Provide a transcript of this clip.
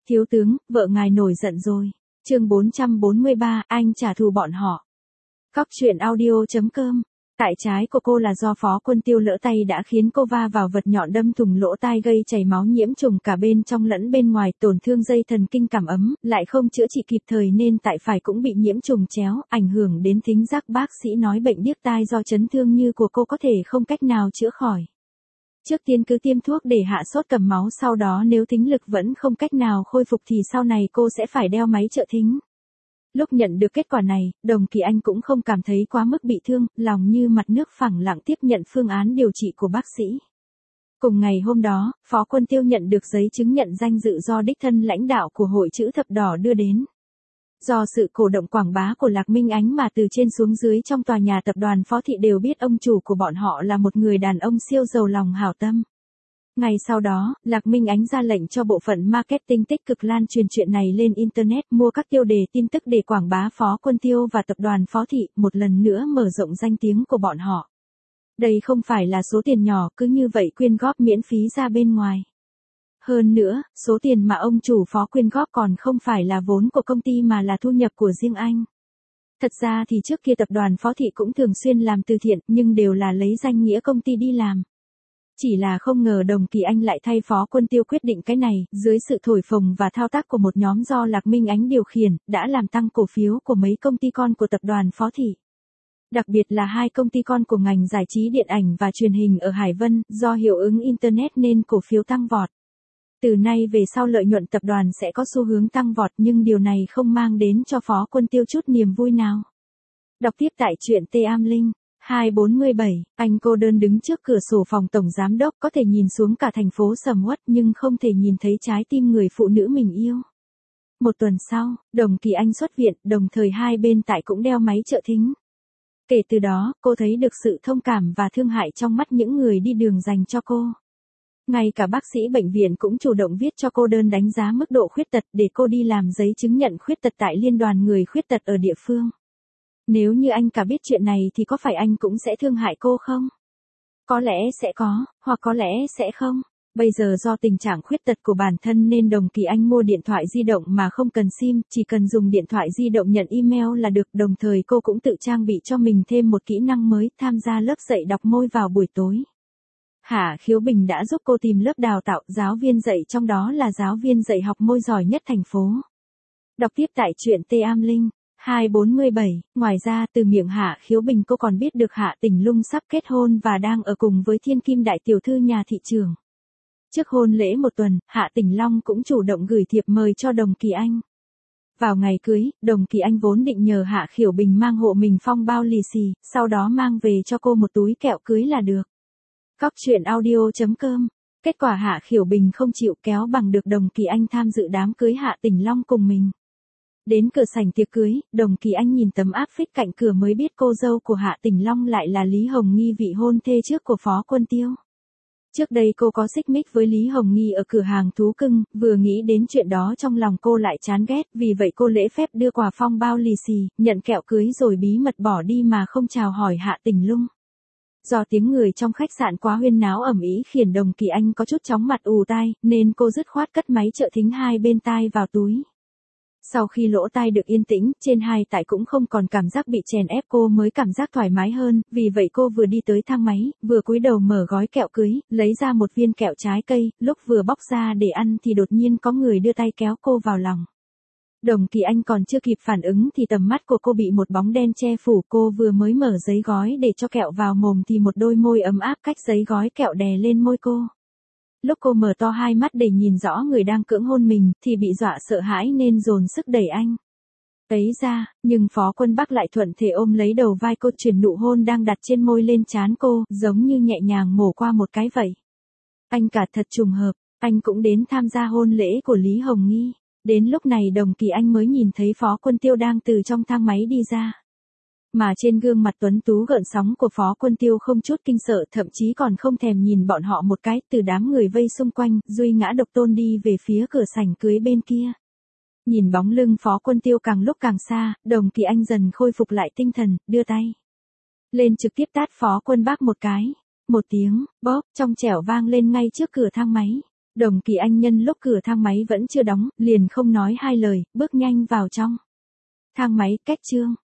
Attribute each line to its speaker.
Speaker 1: Thiếu tướng, vợ ngài nổi giận rồi. Chương 443, anh trả thù bọn họ. Cóc truyện audio.com. Tại trái của cô là do Phó Quân Tiêu lỡ tay đã khiến cô va vào vật nhọn đâm thủng lỗ tai gây chảy máu nhiễm trùng cả bên trong lẫn bên ngoài, tổn thương dây thần kinh cảm ấm, lại không chữa trị kịp thời nên tại phải cũng bị nhiễm trùng chéo, ảnh hưởng đến thính giác. Bác sĩ nói bệnh điếc tai do chấn thương như của cô có thể không cách nào chữa khỏi. Trước tiên cứ tiêm thuốc để hạ sốt cầm máu, sau đó nếu thính lực vẫn không cách nào khôi phục thì sau này cô sẽ phải đeo máy trợ thính. Lúc nhận được kết quả này, Đồng Kỳ Anh cũng không cảm thấy quá mức bị thương, lòng như mặt nước phẳng lặng tiếp nhận phương án điều trị của bác sĩ. Cùng ngày hôm đó, Phó Quân Tiêu nhận được giấy chứng nhận danh dự do đích thân lãnh đạo của Hội Chữ Thập Đỏ đưa đến. Do sự cổ động quảng bá của Lạc Minh Ánh mà từ trên xuống dưới trong tòa nhà tập đoàn Phó Thị đều biết ông chủ của bọn họ là một người đàn ông siêu giàu lòng hảo tâm. Ngày sau đó, Lạc Minh Ánh ra lệnh cho bộ phận marketing tích cực lan truyền chuyện này lên Internet, mua các tiêu đề tin tức để quảng bá Phó Quân Tiêu và tập đoàn Phó Thị, một lần nữa mở rộng danh tiếng của bọn họ. Đây không phải là số tiền nhỏ, cứ như vậy quyên góp miễn phí ra bên ngoài. Hơn nữa, số tiền mà ông chủ Phó quyên góp còn không phải là vốn của công ty mà là thu nhập của riêng anh. Thật ra thì trước kia tập đoàn Phó Thị cũng thường xuyên làm từ thiện, nhưng đều là lấy danh nghĩa công ty đi làm. Chỉ là không ngờ Đồng Kỳ Anh lại thay Phó Quân Tiêu quyết định cái này, dưới sự thổi phồng và thao tác của một nhóm do Lạc Minh Ánh điều khiển, đã làm tăng cổ phiếu của mấy công ty con của tập đoàn Phó Thị. Đặc biệt là hai công ty con của ngành giải trí điện ảnh và truyền hình ở Hải Vân, do hiệu ứng Internet nên cổ phiếu tăng vọt. Từ nay về sau lợi nhuận tập đoàn sẽ có xu hướng tăng vọt, nhưng điều này không mang đến cho Phó Quân Tiêu chút niềm vui nào. Đọc tiếp tại truyện T Am Linh. 247, anh cô đơn đứng trước cửa sổ phòng tổng giám đốc, có thể nhìn xuống cả thành phố sầm uất nhưng không thể nhìn thấy trái tim người phụ nữ mình yêu. Một tuần sau, Đồng Kỳ Anh xuất viện, đồng thời hai bên tại cũng đeo máy trợ thính. Kể từ đó, cô thấy được sự thông cảm và thương hại trong mắt những người đi đường dành cho cô. Ngay cả bác sĩ bệnh viện cũng chủ động viết cho cô đơn đánh giá mức độ khuyết tật để cô đi làm giấy chứng nhận khuyết tật tại Liên đoàn Người Khuyết Tật ở địa phương. Nếu như anh cả biết chuyện này thì có phải anh cũng sẽ thương hại cô không? Có lẽ sẽ có, hoặc có lẽ sẽ không. Bây giờ do tình trạng khuyết tật của bản thân nên Đồng Kỳ Anh mua điện thoại di động mà không cần SIM, chỉ cần dùng điện thoại di động nhận email là được. Đồng thời cô cũng tự trang bị cho mình thêm một kỹ năng mới, tham gia lớp dạy đọc môi vào buổi tối. Hạ Khiếu Bình đã giúp cô tìm lớp đào tạo, giáo viên dạy trong đó là giáo viên dạy học môi giỏi nhất thành phố. Đọc tiếp tại truyện T Am Linh. 247, ngoài ra từ miệng Hạ Khiếu Bình cô còn biết được Hạ Tỉnh Lung sắp kết hôn và đang ở cùng với thiên kim đại tiểu thư nhà thị trường. Trước hôn lễ một tuần, Hạ Tỉnh Long cũng chủ động gửi thiệp mời cho Đồng Kỳ Anh. Vào ngày cưới, Đồng Kỳ Anh vốn định nhờ Hạ Khiếu Bình mang hộ mình phong bao lì xì, sau đó mang về cho cô một túi kẹo cưới là được. Cóc truyện audio.com. Kết quả Hạ Khiếu Bình không chịu, kéo bằng được Đồng Kỳ Anh tham dự đám cưới Hạ Tỉnh Long cùng mình. Đến cửa sảnh tiệc cưới, Đồng Kỳ Anh nhìn tấm áp phích cạnh cửa mới biết cô dâu của Hạ Tỉnh Long lại là Lý Hồng Nghi, vị hôn thê trước của Phó Quân Tiêu. Trước đây cô có xích mích với Lý Hồng Nghi ở cửa hàng thú cưng, vừa nghĩ đến chuyện đó trong lòng cô lại chán ghét, vì vậy cô lễ phép đưa quà phong bao lì xì, nhận kẹo cưới rồi bí mật bỏ đi mà không chào hỏi Hạ Tỉnh Lung. Do tiếng người trong khách sạn quá huyên náo ầm ĩ khiến Đồng Kỳ Anh có chút chóng mặt ù tai, nên cô dứt khoát cất máy trợ thính hai bên tai vào túi. Sau khi lỗ tai được yên tĩnh, trên hai tại cũng không còn cảm giác bị chèn ép, cô mới cảm giác thoải mái hơn, vì vậy cô vừa đi tới thang máy, vừa cúi đầu mở gói kẹo cưới, lấy ra một viên kẹo trái cây, lúc vừa bóc ra để ăn thì đột nhiên có người đưa tay kéo cô vào lòng. Đồng Kỳ Anh còn chưa kịp phản ứng thì tầm mắt của cô bị một bóng đen che phủ, cô vừa mới mở giấy gói để cho kẹo vào mồm thì một đôi môi ấm áp cách giấy gói kẹo đè lên môi cô. Lúc cô mở to hai mắt để nhìn rõ người đang cưỡng hôn mình, thì bị dọa sợ hãi nên dồn sức đẩy anh ấy ra, nhưng Phó Quân Bắc lại thuận thể ôm lấy đầu vai cô, chuyển nụ hôn đang đặt trên môi lên trán cô, giống như nhẹ nhàng mổ qua một cái vậy. Anh cả thật trùng hợp, anh cũng đến tham gia hôn lễ của Lý Hồng Nghi. Đến lúc này Đồng Kỳ Anh mới nhìn thấy Phó Quân Tiêu đang từ trong thang máy đi ra. Mà trên gương mặt tuấn tú gợn sóng của Phó Quân Tiêu không chút kinh sợ, thậm chí còn không thèm nhìn bọn họ một cái, từ đám người vây xung quanh, Duy Ngã Độc Tôn đi về phía cửa sảnh cưới bên kia. Nhìn bóng lưng Phó Quân Tiêu càng lúc càng xa, Đồng Kỳ Anh dần khôi phục lại tinh thần, đưa tay lên trực tiếp tát Phó Quân Bắc một cái. Một tiếng, bóp, trong trẻo vang lên ngay trước cửa thang máy. Đồng Kỳ Anh nhân lúc cửa thang máy vẫn chưa đóng, liền không nói hai lời, bước nhanh vào trong. Thang máy, kết chương.